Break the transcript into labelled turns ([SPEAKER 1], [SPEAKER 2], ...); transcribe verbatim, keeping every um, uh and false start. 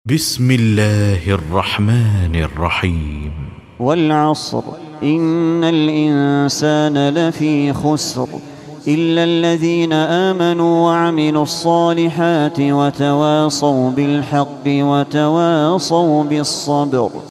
[SPEAKER 1] بسم الله الرحمن الرحيم.
[SPEAKER 2] والعصر إن الإنسان لفي خسر إلا الذين آمنوا وعملوا الصالحات وتواصوا بالحق وتواصوا بالصبر.